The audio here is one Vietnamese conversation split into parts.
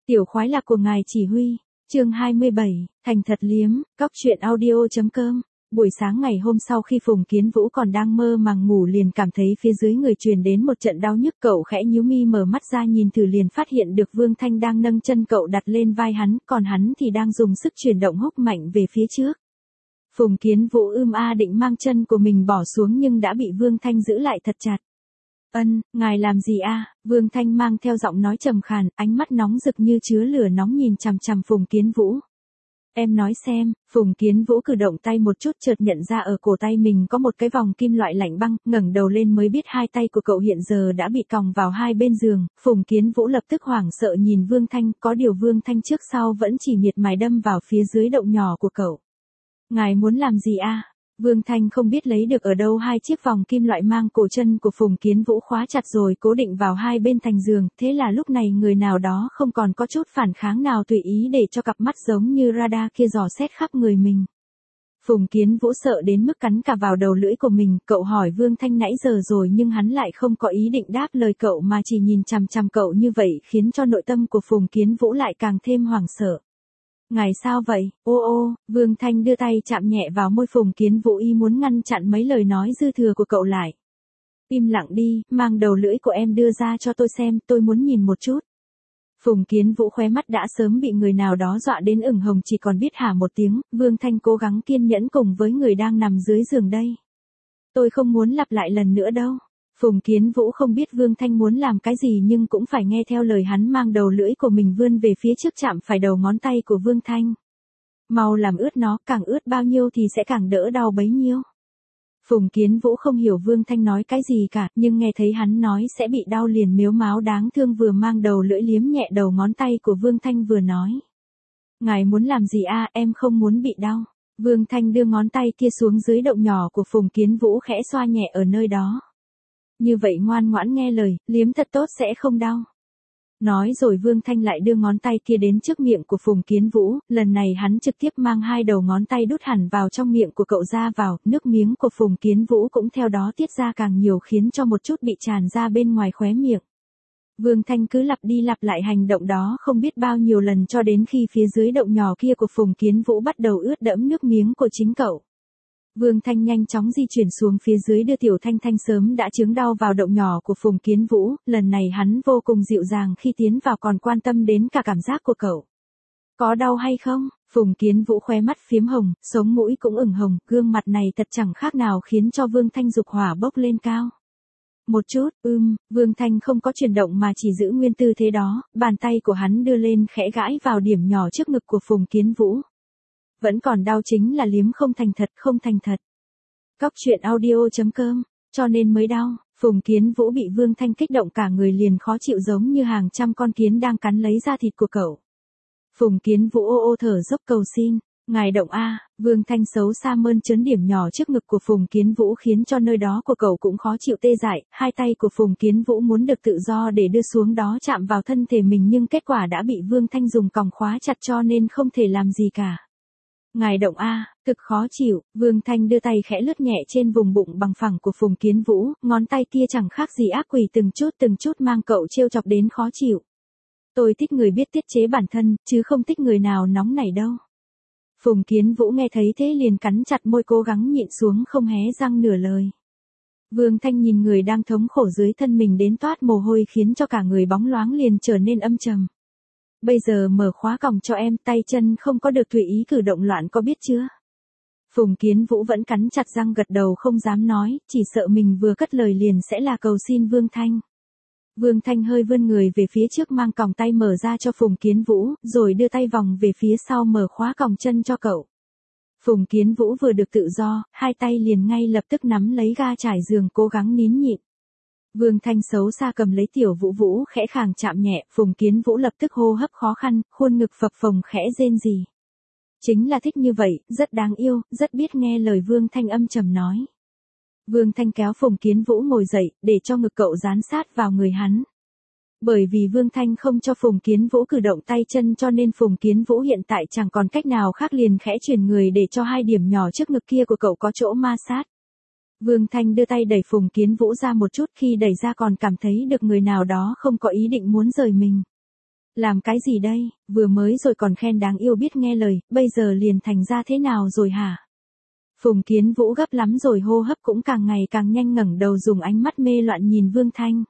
Tiểu khoái lạc của ngài chỉ huy, chương 27, thành thật liếm, cóc truyện audio.com. Buổi sáng ngày hôm sau khi Phùng Kiến Vũ còn đang mơ màng ngủ liền cảm thấy phía dưới người truyền đến một trận đau nhức, cậu khẽ nhíu mi mở mắt ra nhìn thử liền phát hiện được Vương Thanh đang nâng chân cậu đặt lên vai hắn, còn hắn thì đang dùng sức chuyển động húc mạnh về phía trước. Phùng Kiến Vũ định mang chân của mình bỏ xuống nhưng đã bị Vương Thanh giữ lại thật chặt. Ngài làm gì a? Vương Thanh mang theo giọng nói trầm khàn, ánh mắt nóng rực như chứa lửa nóng nhìn chằm chằm Phùng Kiến Vũ. Em nói xem. Phùng Kiến Vũ cử động tay một chút chợt nhận ra ở cổ tay mình có một cái vòng kim loại lạnh băng, ngẩng đầu lên mới biết hai tay của cậu hiện giờ đã bị còng vào hai bên giường. Phùng Kiến Vũ lập tức hoảng sợ nhìn Vương Thanh, có điều Vương Thanh trước sau vẫn chỉ miệt mài đâm vào phía dưới động nhỏ của cậu. Ngài muốn làm gì a? Vương Thanh không biết lấy được ở đâu hai chiếc vòng kim loại mang cổ chân của Phùng Kiến Vũ khóa chặt rồi cố định vào hai bên thành giường, thế là lúc này người nào đó không còn có chút phản kháng nào tùy ý để cho cặp mắt giống như radar kia dò xét khắp người mình. Phùng Kiến Vũ sợ đến mức cắn cả vào đầu lưỡi của mình, cậu hỏi Vương Thanh nãy giờ rồi nhưng hắn lại không có ý định đáp lời cậu mà chỉ nhìn chằm chằm cậu như vậy khiến cho nội tâm của Phùng Kiến Vũ lại càng thêm hoảng sợ. Ngài sao vậy? Vương Thanh đưa tay chạm nhẹ vào môi Phùng Kiến Vũ y muốn ngăn chặn mấy lời nói dư thừa của cậu lại. Im lặng đi, mang đầu lưỡi của em đưa ra cho tôi xem, tôi muốn nhìn một chút. Phùng Kiến Vũ khóe mắt đã sớm bị người nào đó dọa đến ửng hồng chỉ còn biết hả một tiếng, Vương Thanh cố gắng kiên nhẫn cùng với người đang nằm dưới giường đây. Tôi không muốn lặp lại lần nữa đâu. Phùng Kiến Vũ không biết Vương Thanh muốn làm cái gì nhưng cũng phải nghe theo lời hắn mang đầu lưỡi của mình vươn về phía trước chạm phải đầu ngón tay của Vương Thanh. Mau làm ướt nó, càng ướt bao nhiêu thì sẽ càng đỡ đau bấy nhiêu. Phùng Kiến Vũ không hiểu Vương Thanh nói cái gì cả, nhưng nghe thấy hắn nói sẽ bị đau liền mếu máo đáng thương vừa mang đầu lưỡi liếm nhẹ đầu ngón tay của Vương Thanh vừa nói. Ngài muốn làm gì a? Em không muốn bị đau. Vương Thanh đưa ngón tay kia xuống dưới động nhỏ của Phùng Kiến Vũ khẽ xoa nhẹ ở nơi đó. Như vậy ngoan ngoãn nghe lời, liếm thật tốt sẽ không đau. Nói rồi Vương Thanh lại đưa ngón tay kia đến trước miệng của Phùng Kiến Vũ, lần này hắn trực tiếp mang hai đầu ngón tay đút hẳn vào trong miệng của cậu ra vào, nước miếng của Phùng Kiến Vũ cũng theo đó tiết ra càng nhiều khiến cho một chút bị tràn ra bên ngoài khóe miệng. Vương Thanh cứ lặp đi lặp lại hành động đó không biết bao nhiêu lần cho đến khi phía dưới động nhỏ kia của Phùng Kiến Vũ bắt đầu ướt đẫm nước miếng của chính cậu. Vương Thanh nhanh chóng di chuyển xuống phía dưới đưa Tiểu Thanh Thanh sớm đã chứng đau vào động nhỏ của Phùng Kiến Vũ, lần này hắn vô cùng dịu dàng khi tiến vào còn quan tâm đến cả cảm giác của cậu. Có đau hay không? Phùng Kiến Vũ khóe mắt phiếm hồng, sống mũi cũng ửng hồng, gương mặt này thật chẳng khác nào khiến cho Vương Thanh dục hỏa bốc lên cao. Một chút, Vương Thanh không có chuyển động mà chỉ giữ nguyên tư thế đó, bàn tay của hắn đưa lên khẽ gãi vào điểm nhỏ trước ngực của Phùng Kiến Vũ. Vẫn còn đau chính là liếm không thành thật. Cóc truyện audio.com, cho nên mới đau. Phùng Kiến Vũ bị Vương Thanh kích động cả người liền khó chịu giống như hàng trăm con kiến đang cắn lấy da thịt của cậu. Phùng Kiến Vũ thở dốc cầu xin, ngài động a. Vương Thanh xấu xa mơn trớn điểm nhỏ trước ngực của Phùng Kiến Vũ khiến cho nơi đó của cậu cũng khó chịu tê dại, hai tay của Phùng Kiến Vũ muốn được tự do để đưa xuống đó chạm vào thân thể mình nhưng kết quả đã bị Vương Thanh dùng còng khóa chặt cho nên không thể làm gì cả. Ngài động a, cực khó chịu. Vương Thanh đưa tay khẽ lướt nhẹ trên vùng bụng bằng phẳng của Phùng Kiến Vũ, ngón tay kia chẳng khác gì ác quỷ từng chút mang cậu trêu chọc đến khó chịu. Tôi thích người biết tiết chế bản thân, chứ không thích người nào nóng nảy đâu. Phùng Kiến Vũ nghe thấy thế liền cắn chặt môi cố gắng nhịn xuống không hé răng nửa lời. Vương Thanh nhìn người đang thống khổ dưới thân mình đến toát mồ hôi khiến cho cả người bóng loáng liền trở nên âm trầm. Bây giờ mở khóa còng cho em, tay chân không có được tùy ý cử động loạn có biết chưa? Phùng Kiến Vũ vẫn cắn chặt răng gật đầu không dám nói, chỉ sợ mình vừa cất lời liền sẽ là cầu xin Vương Thanh. Vương Thanh hơi vươn người về phía trước mang còng tay mở ra cho Phùng Kiến Vũ, rồi đưa tay vòng về phía sau mở khóa còng chân cho cậu. Phùng Kiến Vũ vừa được tự do, hai tay liền ngay lập tức nắm lấy ga trải giường cố gắng nín nhịn. Vương Thanh xấu xa cầm lấy Tiểu Vũ khẽ khàng chạm nhẹ, Phùng Kiến Vũ lập tức hô hấp khó khăn, khuôn ngực phập phồng khẽ rên rỉ. Chính là thích như vậy, rất đáng yêu, rất biết nghe lời Vương Thanh âm trầm nói. Vương Thanh kéo Phùng Kiến Vũ ngồi dậy, để cho ngực cậu dán sát vào người hắn. Bởi vì Vương Thanh không cho Phùng Kiến Vũ cử động tay chân cho nên Phùng Kiến Vũ hiện tại chẳng còn cách nào khác liền khẽ chuyển người để cho hai điểm nhỏ trước ngực kia của cậu có chỗ ma sát. Vương Thanh đưa tay đẩy Phùng Kiến Vũ ra một chút, khi đẩy ra còn cảm thấy được người nào đó không có ý định muốn rời mình. Làm cái gì đây, vừa mới rồi còn khen đáng yêu biết nghe lời, bây giờ liền thành ra thế nào rồi hả? Phùng Kiến Vũ gấp lắm rồi hô hấp cũng càng ngày càng nhanh ngẩng đầu dùng ánh mắt mê loạn nhìn Vương Thanh.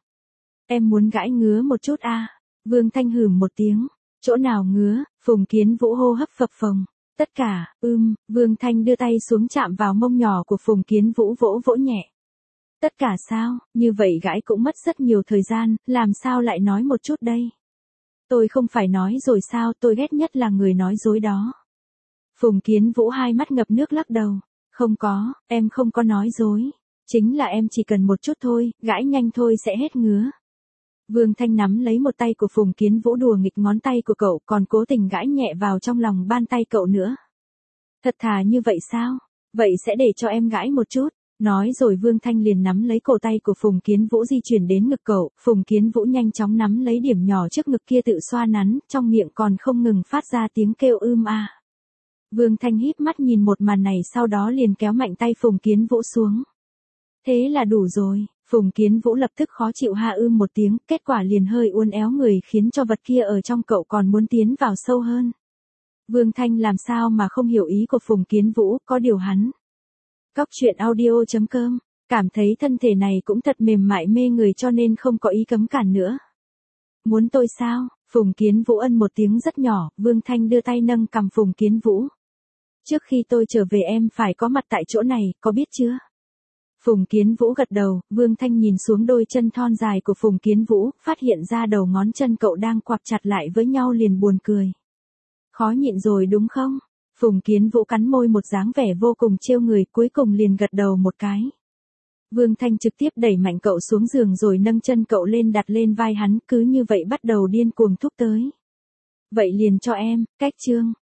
Em muốn gãi ngứa một chút à? Vương Thanh hửm một tiếng. Chỗ nào ngứa? Phùng Kiến Vũ hô hấp phập phồng. Tất cả, Vương Thanh đưa tay xuống chạm vào mông nhỏ của Phùng Kiến Vũ vỗ vỗ nhẹ. Tất cả sao, như vậy gãi cũng mất rất nhiều thời gian, làm sao lại nói một chút đây? Tôi không phải nói rồi sao, tôi ghét nhất là người nói dối đó. Phùng Kiến Vũ hai mắt ngập nước lắc đầu. Không có, em không có nói dối. Chính là em chỉ cần một chút thôi, gãi nhanh thôi sẽ hết ngứa. Vương Thanh nắm lấy một tay của Phùng Kiến Vũ đùa nghịch ngón tay của cậu còn cố tình gãi nhẹ vào trong lòng bàn tay cậu nữa. Thật thà như vậy sao? Vậy sẽ để cho em gãi một chút. Nói rồi Vương Thanh liền nắm lấy cổ tay của Phùng Kiến Vũ di chuyển đến ngực cậu. Phùng Kiến Vũ nhanh chóng nắm lấy điểm nhỏ trước ngực kia tự xoa nắn, trong miệng còn không ngừng phát ra tiếng kêu a. Vương Thanh híp mắt nhìn một màn này sau đó liền kéo mạnh tay Phùng Kiến Vũ xuống. Thế là đủ rồi, Phùng Kiến Vũ lập tức khó chịu một tiếng, kết quả liền hơi uốn éo người khiến cho vật kia ở trong cậu còn muốn tiến vào sâu hơn. Vương Thanh làm sao mà không hiểu ý của Phùng Kiến Vũ, có điều hắn. Cóc truyện audio.com, cảm thấy thân thể này cũng thật mềm mại mê người cho nên không có ý cấm cản nữa. Muốn tôi sao? Phùng Kiến Vũ ân một tiếng rất nhỏ, Vương Thanh đưa tay nâng cằm Phùng Kiến Vũ. Trước khi tôi trở về em phải có mặt tại chỗ này, có biết chưa? Phùng Kiến Vũ gật đầu, Vương Thanh nhìn xuống đôi chân thon dài của Phùng Kiến Vũ, phát hiện ra đầu ngón chân cậu đang quặp chặt lại với nhau liền buồn cười. Khó nhịn rồi đúng không? Phùng Kiến Vũ cắn môi một dáng vẻ vô cùng trêu người, cuối cùng liền gật đầu một cái. Vương Thanh trực tiếp đẩy mạnh cậu xuống giường rồi nâng chân cậu lên đặt lên vai hắn, cứ như vậy bắt đầu điên cuồng thúc tới. Vậy liền cho em, cách chương.